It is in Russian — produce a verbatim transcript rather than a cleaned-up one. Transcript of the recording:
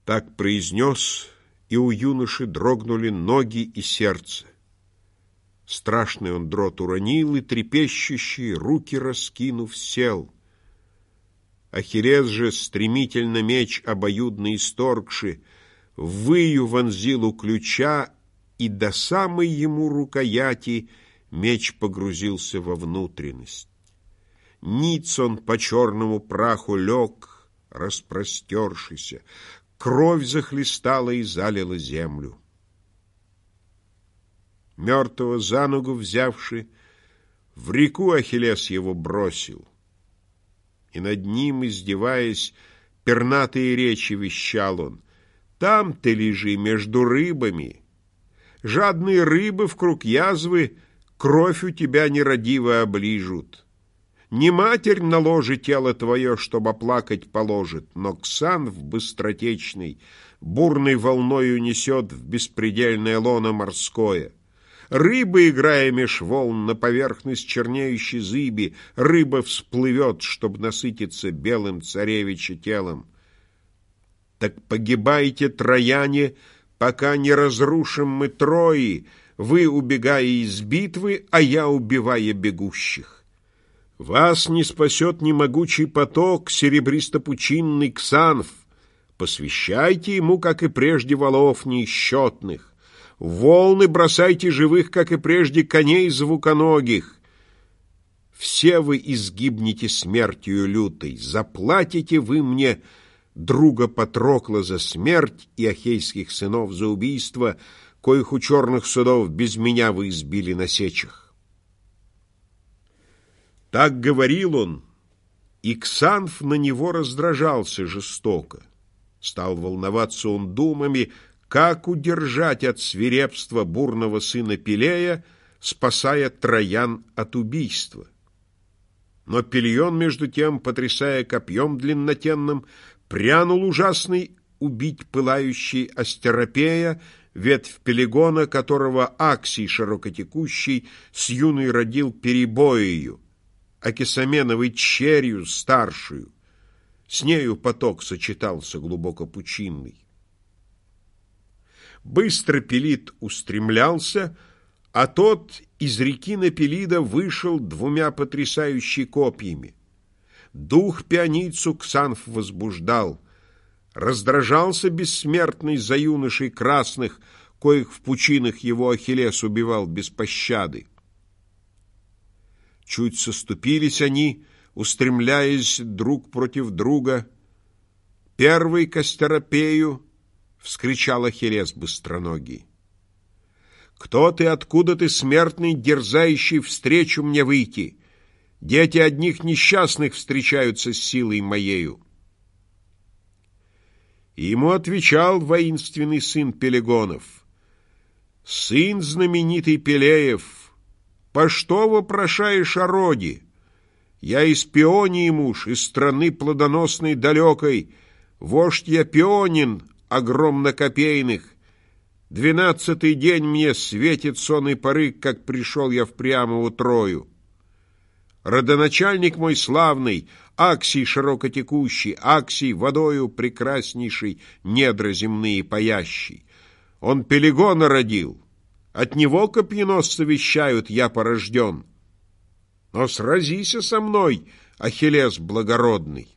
Так произнес, и у юноши дрогнули ноги и сердце. Страшный он дрот уронил, и трепещущий, руки раскинув, сел. Ахиллес же, стремительно меч обоюдно исторгши, выю вонзил у ключа, и до самой ему рукояти меч погрузился во внутренность. Ниц он по черному праху лег, распростершийся, кровь захлестала и залила землю. Мертвого за ногу взявши, в реку Ахиллес его бросил, и над ним, издеваясь, пернатые речи вещал он: «Там ты лежи между рыбами, жадные рыбы вкруг язвы кровь у тебя нерадиво оближут. Не матерь на ложе тело твое, чтоб оплакать положит, но Ксанф быстротечный бурной волною несет в беспредельное лоно морское. Рыба, играя меж волн на поверхность чернеющей зыби, рыба всплывет, чтоб насытиться белым царевича телом. Так погибайте, трояне, пока не разрушим мы Трои, вы, убегая из битвы, а я, убивая бегущих. Вас не спасет ни могучий поток, серебристо-пучинный Ксанф. Посвящайте ему, как и прежде, валов неисчетных. В волны бросайте живых, как и прежде, коней звуконогих. Все вы изгибнете смертью лютой, заплатите вы мне, друга Патрокла, за смерть и ахейских сынов за убийство, коих у черных судов без меня вы избили на сечах». Так говорил он, и Ксанф на него раздражался жестоко. Стал волноваться он думами, как удержать от свирепства бурного сына Пелея, спасая Троян от убийства. Но Пелион, между тем, потрясая копьем длиннотенным, прянул ужасный убить пылающий Астеропея, ветвь Пелегона, которого Аксий широкотекущий с юной родил Перебоею, Акисаменовой черью старшую. С нею поток сочетался глубоко пучинный. Быстро Пелид устремлялся, а тот из реки Напелида вышел двумя потрясающими копьями. Дух пианицу Ксанф возбуждал. Раздражался бессмертный за юношей красных, коих в пучинах его Ахиллес убивал без пощады. Чуть соступились они, устремляясь друг против друга. «Первый к Астеропею!» — вскричал Ахиллес быстроногий. «Кто ты, откуда ты, смертный, дерзающий встречу мне выйти? Дети одних несчастных встречаются с силой моею». И ему отвечал воинственный сын Пелегонов: «Сын знаменитый Пелеев, по что вопрошаешь о роде? Я из Пеонии муж, из страны плодоносной далекой, вождь я Пеонин, огромнокопейных. Двенадцатый день мне светит сон и порык, как пришел я в Приамову Трою. Родоначальник мой славный, Аксий широкотекущий, Аксий водою прекраснейший, недра земные паящий. Он Пелегона родил, от него копьеносцы вещают, я порожден. Но сразися со мной, Ахиллес благородный».